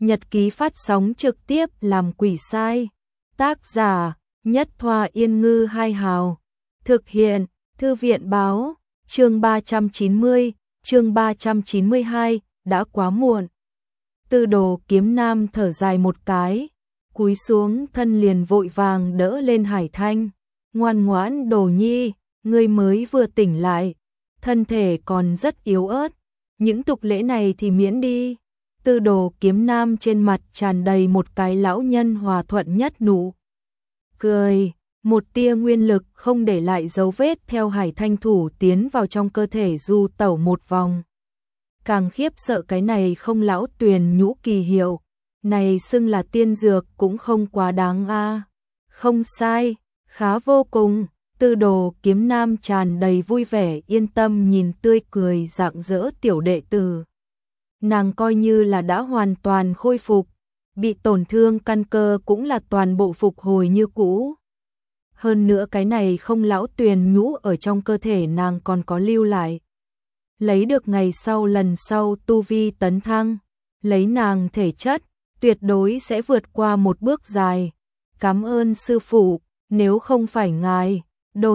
nhật ký phát sóng trực tiếp làm quỷ sai. Tác giả Nhất Thoa Yên Ngư Hai Hào. Thực hiện Thư viện Báo. Chương 390, chương 392, đã quá muộn. Tư Đồ Kiếm Nam thở dài một cái, cúi xuống thân liền vội vàng đỡ lên Hải Thanh. Ngoan ngoãn Đồ Nhi, ngươi mới vừa tỉnh lại, thân thể còn rất yếu ớt, những tục lễ này thì miễn đi. Tư Đồ Kiếm Nam trên mặt tràn đầy một cái lão nhân hòa thuận nhất nụ cười, một tia nguyên lực không để lại dấu vết theo Hải Thanh thủ tiến vào trong cơ thể du tẩu một vòng. Càng khiếp sợ cái này không lão tuyền nhũ kỳ hiệu, này xưng là tiên dược cũng không quá đáng a. Không sai, khá vô cùng. Tư Đồ Kiếm Nam tràn đầy vui vẻ yên tâm nhìn tươi cười rạng rỡ tiểu đệ tử. Nàng coi như là đã hoàn toàn khôi phục, bị tổn thương căn cơ cũng là toàn bộ phục hồi như cũ. Hơn nữa cái này không lão tuyền nhũ ở trong cơ thể nàng còn có lưu lại. Lấy được ngày sau lần sau tu vi tấn thăng, lấy nàng thể chất, tuyệt đối sẽ vượt qua một bước dài. Cảm ơn sư phụ, nếu không phải ngài,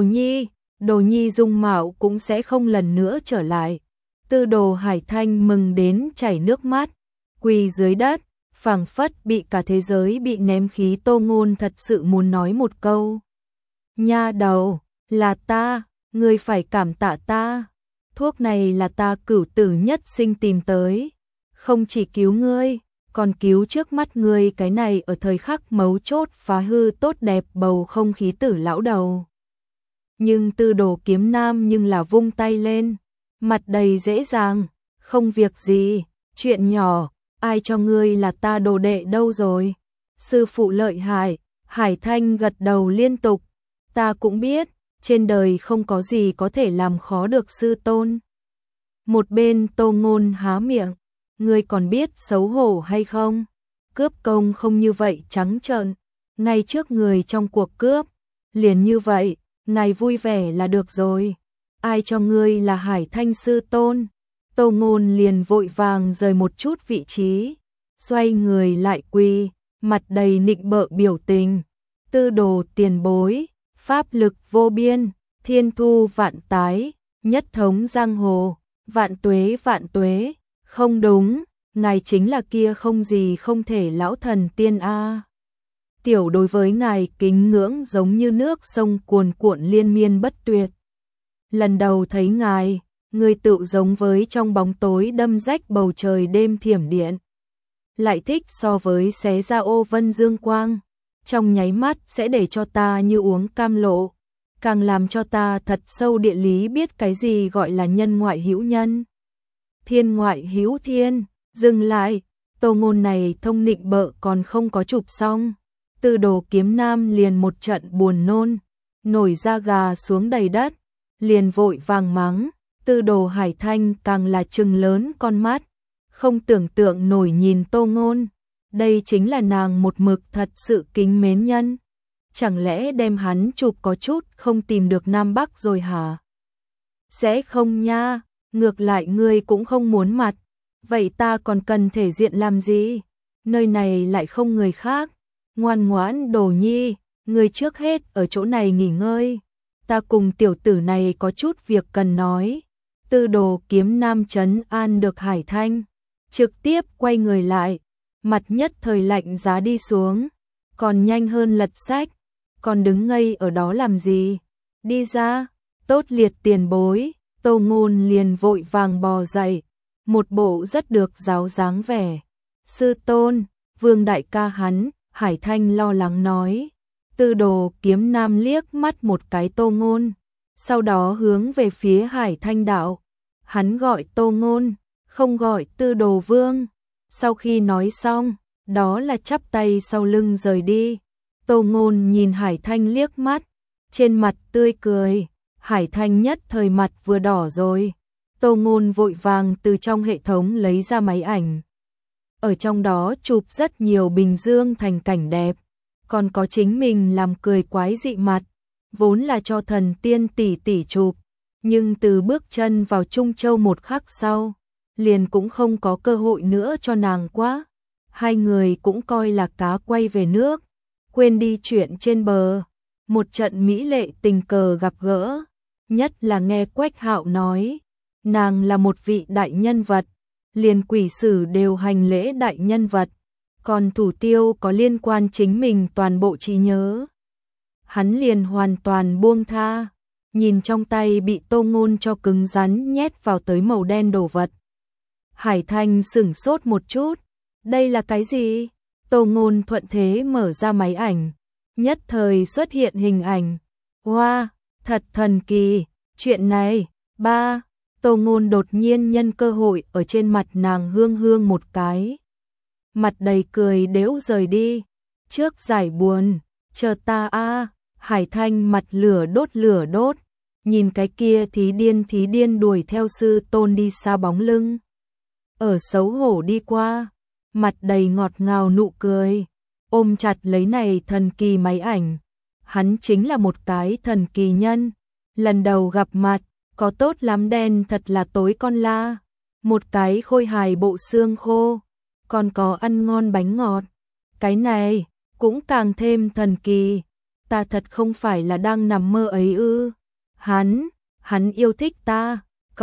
Đồ Nhi dung mạo cũng sẽ không lần nữa trở lại. Tư Đồ Hải Thanh mừng đến chảy nước mắt, quỳ dưới đất, phảng phất bị cả thế giới bị ném khí. Tô Ngôn thật sự muốn nói một câu. Nha đầu, là ta, ngươi phải cảm tạ ta. Thuốc này là ta cửu tử nhất sinh tìm tới, không chỉ cứu ngươi, còn cứu trước mắt ngươi cái này ở thời khắc mấu chốt phá hư tốt đẹp bầu không khí tử lão đầu. Nhưng Tư Đồ Kiếm Nam nhưng là vung tay lên, mặt đầy dễ dàng, không việc gì, chuyện nhỏ, ai cho ngươi là ta đồ đệ đâu rồi. Sư phụ lợi hại. Hải Thanh gật đầu liên tục, ta cũng biết, trên đời không có gì có thể làm khó được sư tôn. Một bên Tô Ngôn há miệng, ngươi còn biết xấu hổ hay không? Cướp công không như vậy trắng trợn, ngay trước người trong cuộc cướp, liền như vậy, ngài vui vẻ là được rồi. Ai cho ngươi là Hải Thanh sư tôn? Tô Ngôn liền vội vàng rời một chút vị trí, xoay người lại quỳ, mặt đầy nịnh bợ biểu tình. Tư Đồ tiền bối, pháp lực vô biên, thiên thu vạn tái, nhất thống giang hồ, vạn tuế, không đúng, ngài chính là kia không gì không thể lão thần tiên a. Tiểu đối với ngài kính ngưỡng giống như nước sông cuồn cuộn liên miên bất tuyệt. Lần đầu thấy ngài, người tự giống với trong bóng tối đâm rách bầu trời đêm thiểm điện. Lại thích so với xé ra ô vân dương quang, trong nháy mắt sẽ để cho ta như uống cam lộ, càng làm cho ta thật sâu địa lý biết cái gì gọi là nhân ngoại hữu nhân, thiên ngoại hữu thiên. Dừng lại, Tô Ngôn này thông nịnh bợ còn không có chụp xong, Tư Đồ Kiếm Nam liền một trận buồn nôn, nổi da gà xuống đầy đất, liền vội vàng mắng. Tư Đồ Hải Thanh càng là trừng lớn con mắt, không tưởng tượng nổi nhìn Tô Ngôn, đây chính là nàng một mực thật sự kính mến nhân. Chẳng lẽ đem hắn chụp có chút không tìm được Nam Bắc rồi hả? Sẽ không nha, ngược lại ngươi cũng không muốn mặt, vậy ta còn cần thể diện làm gì? Nơi này lại không người khác, ngoan ngoãn Đồ Nhi, ngươi trước hết ở chỗ này nghỉ ngơi, ta cùng tiểu tử này có chút việc cần nói. Tư Đồ Kiếm Nam trấn an được Hải Thanh, trực tiếp quay người lại, mặt nhất thời lạnh giá đi xuống, còn nhanh hơn lật sách, còn đứng ngây ở đó làm gì? Đi ra, tốt liệt tiền bối. Tô Ngôn liền vội vàng bò dậy, một bộ rất được giáo dáng vẻ. Sư tôn, Vương đại ca hắn, Hải Thanh lo lắng nói. Tư Đồ Kiếm Nam liếc mắt một cái Tô Ngôn, sau đó hướng về phía Hải Thanh đạo. Hắn gọi Tô Ngôn, không gọi Tư Đồ Vương. Sau khi nói xong, đó là chắp tay sau lưng rời đi. Tô Ngôn nhìn Hải Thanh liếc mắt, trên mặt tươi cười. Hải Thanh nhất thời mặt vừa đỏ rồi. Tô Ngôn vội vàng từ trong hệ thống lấy ra máy ảnh. Ở trong đó chụp rất nhiều bình dương thành cảnh đẹp, còn có chính mình làm cười quái dị mặt, vốn là cho thần tiên tỷ tỷ chụp, nhưng từ bước chân vào Trung Châu một khắc sau, liền cũng không có cơ hội nữa cho nàng quá. hai người cũng coi là cá quay về nước, quên đi chuyện trên bờ. Một trận mỹ lệ tình cờ gặp gỡ, nhất là nghe Quách Hạo nói, nàng là một vị đại nhân vật, liền quỷ sử đều hành lễ đại nhân vật, còn thủ tiêu có liên quan chính mình toàn bộ trí nhớ. Hắn liền hoàn toàn buông tha, nhìn trong tay bị Tô Ngôn cho cứng rắn nhét vào tới màu đen đồ vật. Hải Thanh sửng sốt một chút, đây là cái gì? Tô Ngôn thuận thế mở ra máy ảnh, nhất thời xuất hiện hình ảnh. Wow, thật thần kỳ, chuyện này, ba. Tô Ngôn đột nhiên nhân cơ hội ở trên mặt nàng hương hương một cái. Mặt đầy cười đếu rời đi, trước giải buồn, chờ ta a. Hải Thanh mặt lửa đốt, nhìn cái kia thí điên đuổi theo sư tôn đi xa bóng lưng. Ở xấu hổ đi qua, mặt đầy ngọt ngào nụ cười, ôm chặt lấy này thần kỳ máy ảnh. Hắn chính là một cái thần kỳ nhân, lần đầu gặp mặt, có tốt lắm đen thật là tối con la, một cái khôi hài bộ xương khô, còn có ăn ngon bánh ngọt. Cái này, cũng càng thêm thần kỳ, ta thật không phải là đang nằm mơ ấy ư. Hắn yêu thích ta,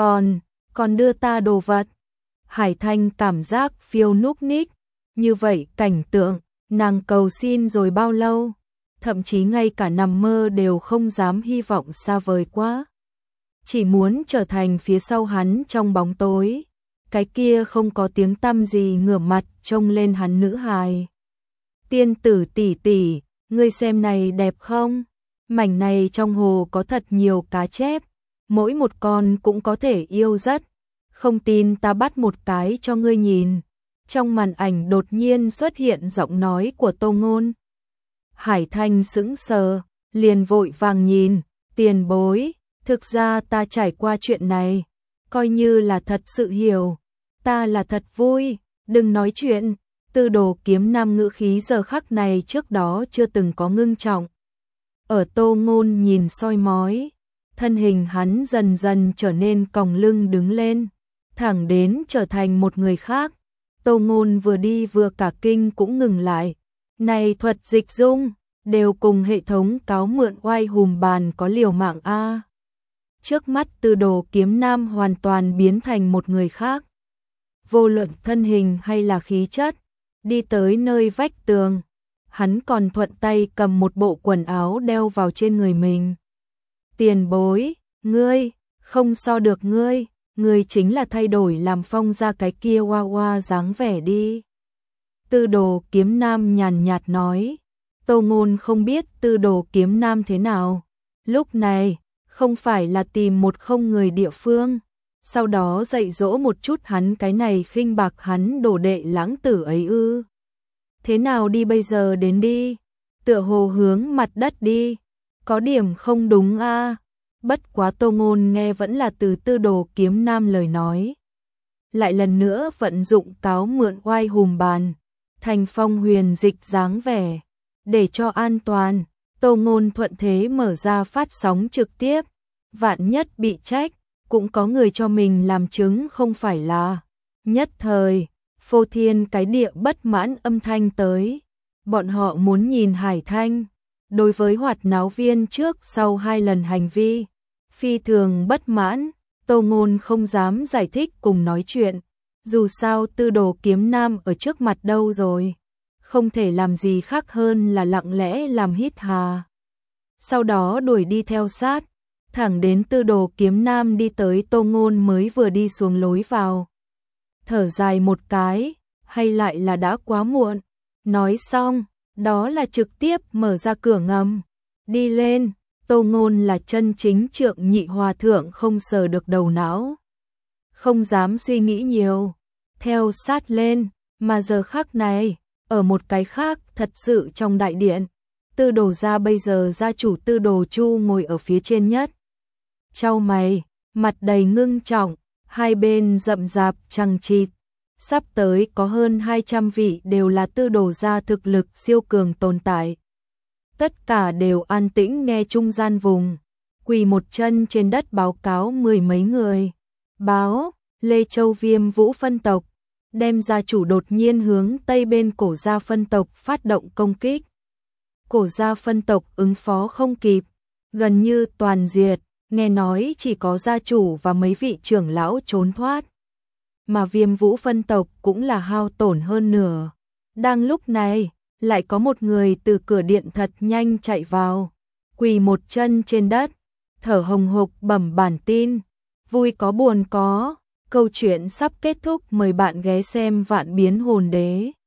còn đưa ta đồ vật. Hải Thanh cảm giác phiêu núc ních, như vậy cảnh tượng, nàng cầu xin rồi bao lâu, thậm chí ngay cả nằm mơ đều không dám hy vọng xa vời quá. Chỉ muốn trở thành phía sau hắn trong bóng tối, cái kia không có tiếng tăm gì ngửa mặt trông lên hắn nữ hài. Tiên tử tỷ tỷ, ngươi xem này đẹp không? Mảnh này trong hồ có thật nhiều cá chép, mỗi một con cũng có thể yêu rất. Không tin ta bắt một cái cho ngươi nhìn. Trong màn ảnh đột nhiên xuất hiện giọng nói của Tô Ngôn. Hải Thanh sững sờ, liền vội vàng nhìn, tiền bối, thực ra ta trải qua chuyện này, coi như là thật sự hiểu, ta là thật vui, đừng nói chuyện. Tư Đồ Kiếm Nam ngữ khí giờ khắc này trước đó chưa từng có ngưng trọng. Ở Tô Ngôn nhìn soi mói, thân hình hắn dần dần trở nên còng lưng đứng lên, thẳng đến trở thành một người khác. Tô Ngôn vừa đi vừa cả kinh cũng ngừng lại. Này thuật dịch dung, đều cùng hệ thống cáo mượn oai hùm bàn có liều mạng a. Trước mắt Tư Đồ Kiếm Nam hoàn toàn biến thành một người khác. Vô luận thân hình hay là khí chất, đi tới nơi vách tường, hắn còn thuận tay cầm một bộ quần áo đeo vào trên người mình. Tiền bối, ngươi, không so được ngươi chính là thay đổi làm Phong ra cái kia hoa hoa dáng vẻ đi. Tư Đồ Kiếm Nam nhàn nhạt nói. Tô Ngôn không biết Tư Đồ Kiếm Nam thế nào. Lúc này, không phải là tìm một không người địa phương, sau đó dạy dỗ một chút hắn cái này khinh bạc hắn đồ đệ lãng tử ấy ư. Thế nào đi bây giờ đến đi, tựa hồ hướng mặt đất đi, có điểm không đúng a. Bất quá Tô Ngôn nghe vẫn là từ Tư Đồ Kiếm Nam lời nói. Lại lần nữa vận dụng cáo mượn oai hùm bàn, thành phong huyền dịch dáng vẻ. Để cho an toàn, Tô Ngôn thuận thế mở ra phát sóng trực tiếp. Vạn nhất bị trách, cũng có người cho mình làm chứng không phải là. Nhất thời, phô thiên cái địa bất mãn âm thanh tới. Bọn họ muốn nhìn Hải Thanh. Đối với hoạt náo viên trước sau 2 lần hành vi, phi thường bất mãn, Tô Ngôn không dám giải thích cùng nói chuyện. Dù sao Tư Đồ Kiếm Nam ở trước mặt đâu rồi, không thể làm gì khác hơn là lặng lẽ làm hít hà. Sau đó đuổi đi theo sát, thẳng đến Tư Đồ Kiếm Nam đi tới Tô Ngôn mới vừa đi xuống lối vào. Thở dài một cái, hay lại là đã quá muộn. Nói xong, đó là trực tiếp mở ra cửa ngầm, đi lên. Tô Ngôn là chân chính trượng nhị hòa thượng không sờ được đầu não, không dám suy nghĩ nhiều, theo sát lên. Mà giờ khắc này, ở một cái khác thật sự trong đại điện, Tư Đồ gia bây giờ gia chủ Tư Đồ Chu ngồi ở phía trên nhất. Chau mày, mặt đầy ngưng trọng, hai bên rậm rạp chằng chịt. Sắp tới có hơn 200 vị đều là Tư Đồ gia thực lực siêu cường tồn tại. Tất cả đều an tĩnh nghe trung gian vùng, quỳ một chân trên đất báo cáo 10 mấy người. Báo, Lê Châu Viêm Vũ phân tộc, đem gia chủ đột nhiên hướng tây bên Cổ gia phân tộc phát động công kích. Cổ gia phân tộc ứng phó không kịp, gần như toàn diệt, nghe nói chỉ có gia chủ và mấy vị trưởng lão trốn thoát. Mà Viêm Vũ phân tộc cũng là hao tổn hơn nửa. Đang lúc này, lại có một người từ cửa điện thật nhanh chạy vào, quỳ một chân trên đất, thở hồng hộc bẩm bản tin. Vui có buồn có, câu chuyện sắp kết thúc, mời bạn ghé xem Vạn Biến Hồn Đế.